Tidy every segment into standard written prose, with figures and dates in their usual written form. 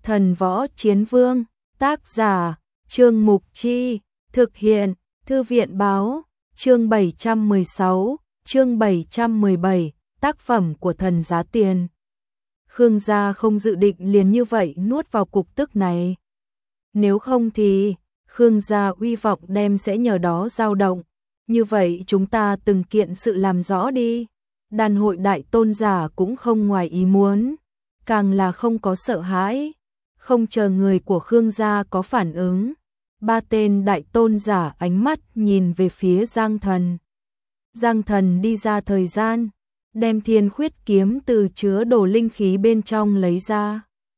Thần Võ Chiến Vương, tác giả, Trương Mục Chi, thực hiện, Thư viện Báo, chương 716, chương 717, tác phẩm của thần giá tiền. Khương gia không dự định liền như vậy nuốt vào cục tức này. Nếu không thì, Khương gia uy vọng đem sẽ nhờ đó dao động. Như vậy chúng ta từng kiện sự làm rõ đi. Đàn hội đại tôn giả cũng không ngoài ý muốn, càng là không có sợ hãi. Không chờ người của Khương gia có phản ứng, ba tên đại tôn giả ánh mắt nhìn về phía Giang Thần. Giang Thần đi ra thời gian, đem Thiên Khuyết kiếm từ chứa đồ linh khí bên trong lấy ra.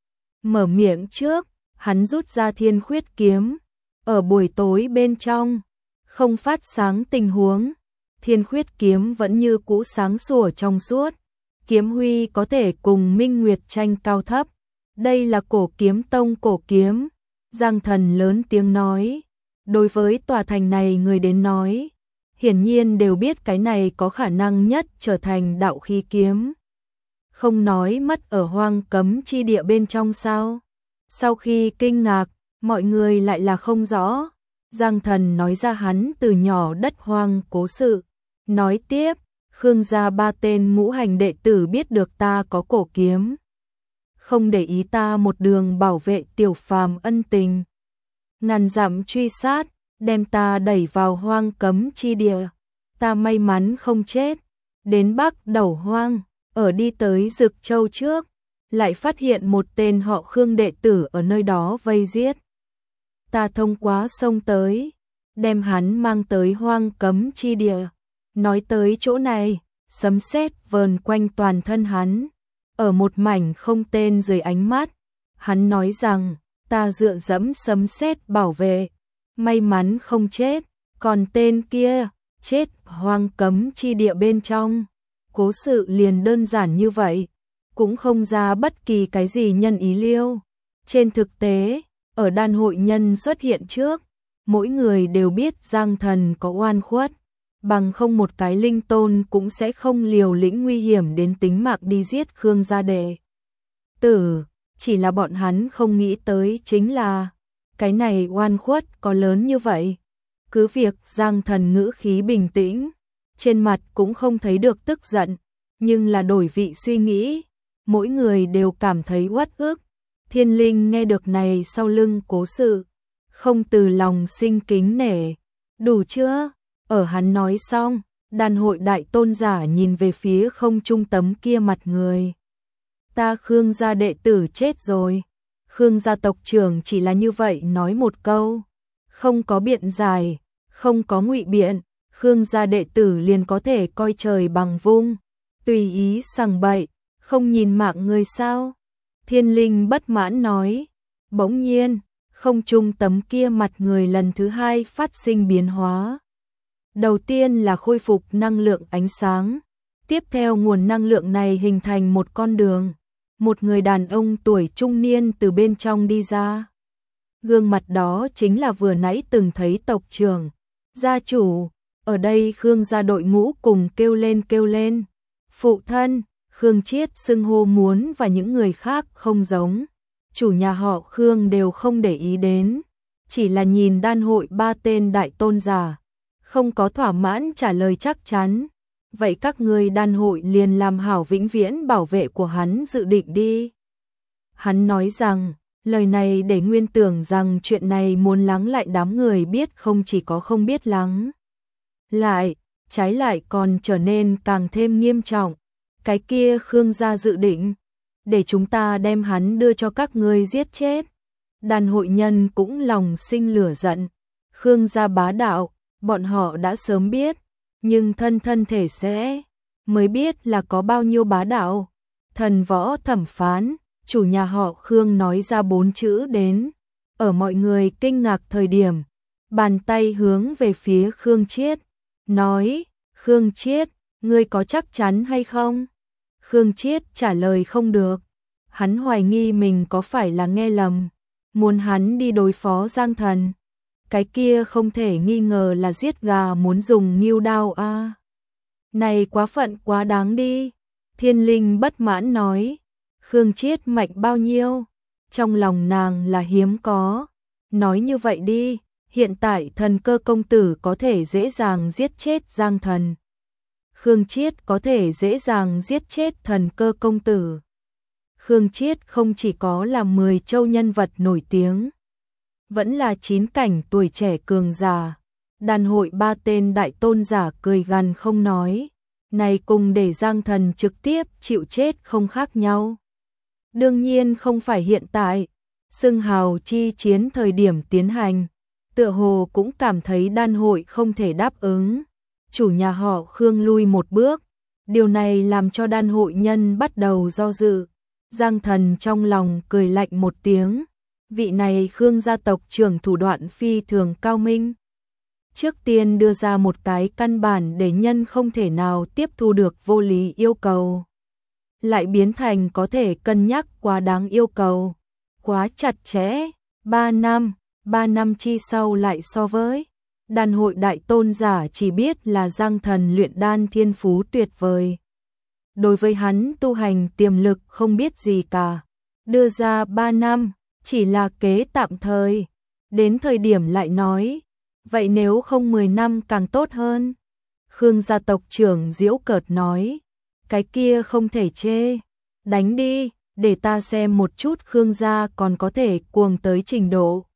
Mở miệng trước, hắn rút ra Thiên Khuyết kiếm. Ở buổi tối bên trong, không phát sáng tình huống, Thiên Khuyết kiếm vẫn như cũ sáng sủa trong suốt. Kiếm huy có thể cùng Minh Nguyệt tranh cao thấp. Đây là Cổ Kiếm Tông cổ kiếm. Giang Thần lớn tiếng nói. Đối với tòa thành này người đến nói, hiển nhiên đều biết cái này có khả năng nhất trở thành đạo khí kiếm. Không nói mất ở hoang cấm chi địa bên trong sao? Sau khi kinh ngạc, mọi người lại là không rõ. Giang Thần nói ra hắn từ nhỏ đất hoang cố sự. Nói tiếp, Khương gia ba tên ngũ hành đệ tử biết được ta có cổ kiếm, không để ý ta một đường bảo vệ tiểu phàm ân tình. Ngàn dặm truy sát, đem ta đẩy vào hoang cấm chi địa. Ta may mắn không chết, đến Bắc Đầu Hoang, ở đi tới Dực Châu trước, lại phát hiện một tên họ Khương đệ tử ở nơi đó vây giết. Ta thông qua sông tới, đem hắn mang tới hoang cấm chi địa. Nói tới chỗ này, sấm sét vờn quanh toàn thân hắn. Ở một mảnh không tên dưới ánh mắt, hắn nói rằng, ta dựa dẫm sấm sét bảo vệ, may mắn không chết, còn tên kia, chết hoang cấm chi địa bên trong. Cố sự liền đơn giản như vậy, cũng không ra bất kỳ cái gì nhân ý liêu. Trên thực tế, ở đàn hội nhân xuất hiện trước, mỗi người đều biết Giang Thần có oan khuất, bằng không một cái linh tôn cũng sẽ không liều lĩnh nguy hiểm đến tính mạng đi giết Khương gia đệ tử. Chỉ là bọn hắn không nghĩ tới chính là, cái này oan khuất có lớn như vậy. Cứ việc Giang Thần ngữ khí bình tĩnh, trên mặt cũng không thấy được tức giận, nhưng là đổi vị suy nghĩ, mỗi người đều cảm thấy uất ức. Thiên Linh nghe được này sau lưng cố sự, không từ lòng sinh kính nể. Đủ chưa? Ở hắn nói xong, đàn hội đại tôn giả nhìn về phía không trung tấm kia mặt người. Ta Khương gia đệ tử chết rồi. Khương gia tộc trưởng chỉ là như vậy nói một câu, không có biện giải, không có ngụy biện, Khương gia đệ tử liền có thể coi trời bằng vung, tùy ý sằng bậy, không nhìn mạng người sao? Thiên Linh bất mãn nói. Bỗng nhiên, không trung tấm kia mặt người lần thứ hai phát sinh biến hóa. Đầu tiên là khôi phục năng lượng ánh sáng, tiếp theo nguồn năng lượng này hình thành một con đường. Một người đàn ông tuổi trung niên từ bên trong đi ra. Gương mặt đó chính là vừa nãy từng thấy tộc trưởng, gia chủ. Ở đây Khương gia đội ngũ cùng kêu lên. Phụ thân, Khương Chiết xưng hô muốn và những người khác không giống. Chủ nhà họ Khương đều không để ý đến, chỉ là nhìn đan hội ba tên đại tôn giả, không có thỏa mãn trả lời chắc chắn. Vậy các ngươi đan hội liền làm hảo vĩnh viễn bảo vệ của hắn dự định đi. Hắn nói rằng, lời này để nguyên tưởng rằng chuyện này muốn lắng lại đám người biết không chỉ có không biết lắng lại, trái lại còn trở nên càng thêm nghiêm trọng. Cái kia Khương gia dự định, để chúng ta đem hắn đưa cho các ngươi giết chết. Đàn hội nhân cũng lòng sinh lửa giận. Khương gia bá đạo, bọn họ đã sớm biết, nhưng thân thể sẽ mới biết là có bao nhiêu bá đạo. Thần Võ thẩm phán, chủ nhà họ Khương nói ra 4 chữ đến. Ở mọi người kinh ngạc thời điểm, bàn tay hướng về phía Khương Chiết, nói, Khương Chiết, ngươi có chắc chắn hay không? Khương Chiết trả lời không được. Hắn hoài nghi mình có phải là nghe lầm, muốn hắn đi đối phó Giang Thần. Cái kia không thể nghi ngờ là giết gà muốn dùng ngưu đao a. Này quá phận quá đáng đi. Thiên Linh bất mãn nói. Khương Chiết mạnh bao nhiêu? trong lòng nàng là hiếm có. Nói như vậy đi, hiện tại Thần Cơ công tử có thể dễ dàng giết chết Giang Thần. Khương Chiết có thể dễ dàng giết chết Thần Cơ công tử. Khương Chiết không chỉ có là 10 châu nhân vật nổi tiếng, vẫn là 9 cảnh tuổi trẻ cường giả. Đàn hội 3 tên đại tôn giả cười gằn không nói, này cùng để Giang Thần trực tiếp chịu chết không khác nhau. Đương nhiên không phải hiện tại, xưng hào chi chiến thời điểm tiến hành, tựa hồ cũng cảm thấy đan hội không thể đáp ứng. Chủ nhà họ Khương lui một bước, điều này làm cho đan hội nhân bắt đầu do dự. Giang Thần trong lòng cười lạnh một tiếng, vị này Khương gia tộc trưởng thủ đoạn phi thường cao minh. Trước tiên đưa ra một cái căn bản để nhân không thể nào tiếp thu được vô lý yêu cầu, lại biến thành có thể cân nhắc quá đáng yêu cầu, quá chặt chẽ. 3 năm chi sau lại so với đàn hội đại tôn giả chỉ biết là Giang Thần luyện đan thiên phú tuyệt vời. Đối với hắn tu hành tiềm lực không biết gì cả. Đưa ra 3 năm, chỉ là kế tạm thời. Đến thời điểm lại nói, vậy nếu không 10 năm càng tốt hơn. Khương gia tộc trưởng giễu cợt nói, cái kia không thể chê. Đánh đi, để ta xem một chút Khương gia còn có thể cuồng tới trình độ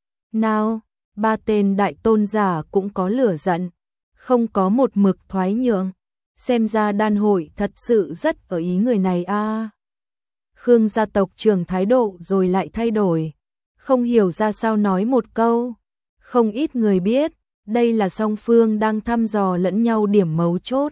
nào. 3 tên đại tôn giả cũng có lửa giận, không có một mực thoái nhượng. Xem ra đan hội thật sự rất ở ý người này a. Khương gia tộc trưởng thái độ rồi lại thay đổi, không hiểu ra sao nói một câu. Không ít người biết, đây là song phương đang thăm dò lẫn nhau điểm mấu chốt.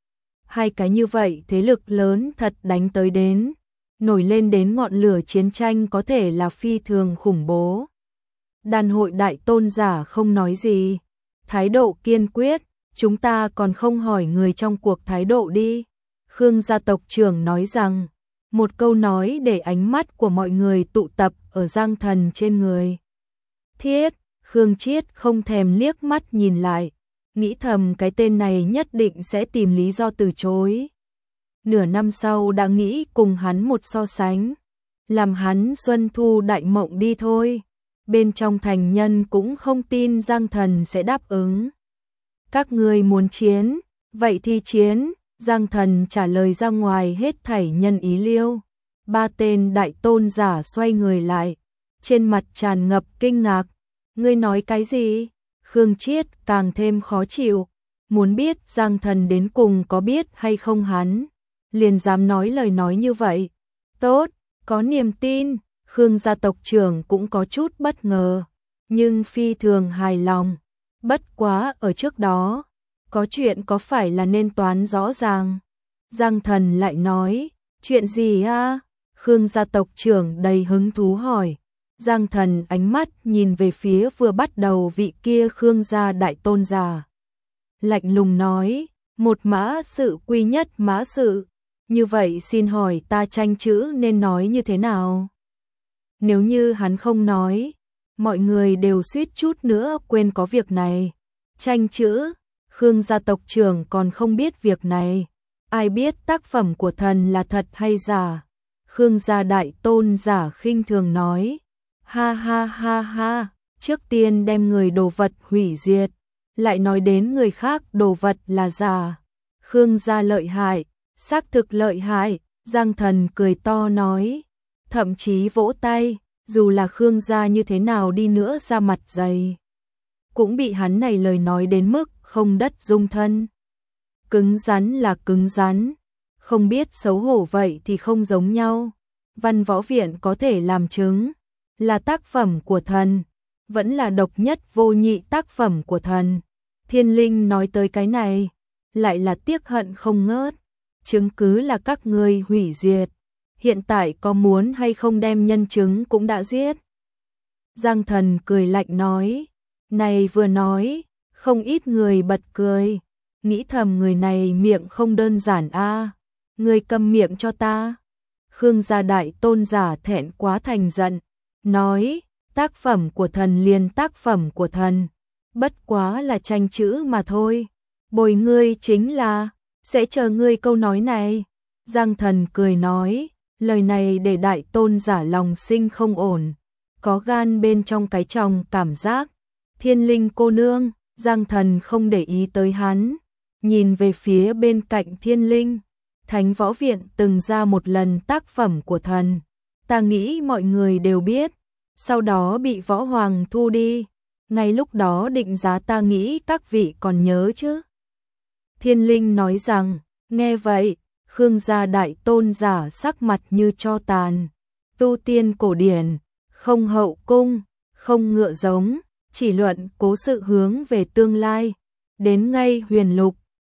Hai cái như vậy thế lực lớn thật đánh tới đến, nổi lên đến ngọn lửa chiến tranh có thể là phi thường khủng bố. Đàn hội đại tôn giả không nói gì, thái độ kiên quyết, chúng ta còn không hỏi người trong cuộc thái độ đi. Khương gia tộc trưởng nói rằng, một câu nói để ánh mắt của mọi người tụ tập ở Giang Thần trên người. Thiết, Khương Chiết không thèm liếc mắt nhìn lại, nghĩ thầm cái tên này nhất định sẽ tìm lý do từ chối. Nửa năm sau đã nghĩ cùng hắn một so sánh, làm hắn xuân thu đại mộng đi thôi. Bên trong thành nhân cũng không tin Giang Thần sẽ đáp ứng. Các ngươi muốn chiến, vậy thì chiến. Giang Thần trả lời ra ngoài hết thảy nhân ý liêu. 3 tên đại tôn giả xoay người lại, trên mặt tràn ngập kinh ngạc. Ngươi nói cái gì? Khương Chiết càng thêm khó chịu, muốn biết Giang Thần đến cùng có biết hay không hắn, liền dám nói lời nói như vậy. Tốt, có niềm tin. Khương gia tộc trưởng cũng có chút bất ngờ, nhưng phi thường hài lòng. Bất quá ở trước đó, có chuyện có phải là nên toán rõ ràng. Giang Thần lại nói, chuyện gì a? Khương gia tộc trưởng đầy hứng thú hỏi. Giang Thần ánh mắt nhìn về phía vừa bắt đầu vị kia Khương gia đại tôn giả. Lạnh lùng nói, một mã sự quy nhất mã sự. Như vậy xin hỏi ta tranh chữ nên nói như thế nào? Nếu như hắn không nói, mọi người đều suýt chút nữa quên có việc này. Tranh chữ, Khương gia tộc trưởng còn không biết việc này. Ai biết tác phẩm của thần là thật hay giả? Khương gia đại tôn giả khinh thường nói. Ha ha ha ha, trước tiên đem người đồ vật hủy diệt, lại nói đến người khác đồ vật là giả. Khương gia lợi hại, xác thực lợi hại. Giang Thần cười to nói, thậm chí vỗ tay, dù là Khương gia như thế nào đi nữa ra mặt dày, cũng bị hắn này lời nói đến mức không đất dung thân. Cứng rắn là cứng rắn, không biết xấu hổ vậy thì không giống nhau. Văn võ viện có thể làm chứng, là tác phẩm của thần, vẫn là độc nhất vô nhị tác phẩm của thần. Thiên Linh nói tới cái này, lại là tiếc hận không ngớt. Chứng cứ là các ngươi hủy diệt, hiện tại có muốn hay không đem nhân chứng cũng đã giết. Giang Thần cười lạnh nói, này vừa nói, không ít người bật cười, nghĩ thầm người này miệng không đơn giản a. Người câm miệng cho ta. Khương gia đại tôn giả thẹn quá thành giận, nói, tác phẩm của thần liền tác phẩm của thần, bất quá là tranh chữ mà thôi. Bồi ngươi chính là, sẽ chờ ngươi câu nói này. Giang Thần cười nói, Lời này để đại tôn giả lòng sinh không ổn, có gan bên trong cái chồng cảm giác. Thiên Linh cô nương, Giang Thần không để ý tới hắn, nhìn về phía bên cạnh Thiên Linh. Thánh Võ Viện từng ra một lần tác phẩm của thần, ta nghĩ mọi người đều biết, sau đó bị Võ Hoàng thu đi. Ngay lúc đó định giá ta nghĩ các vị còn nhớ chứ. Thiên Linh nói rằng, nghe vậy, Khương gia đại tôn giả sắc mặt như tro tàn. Tu tiên cổ điển, không hậu cung, không ngựa giống, chỉ luận cố sự hướng về tương lai. Đến ngay huyền lục,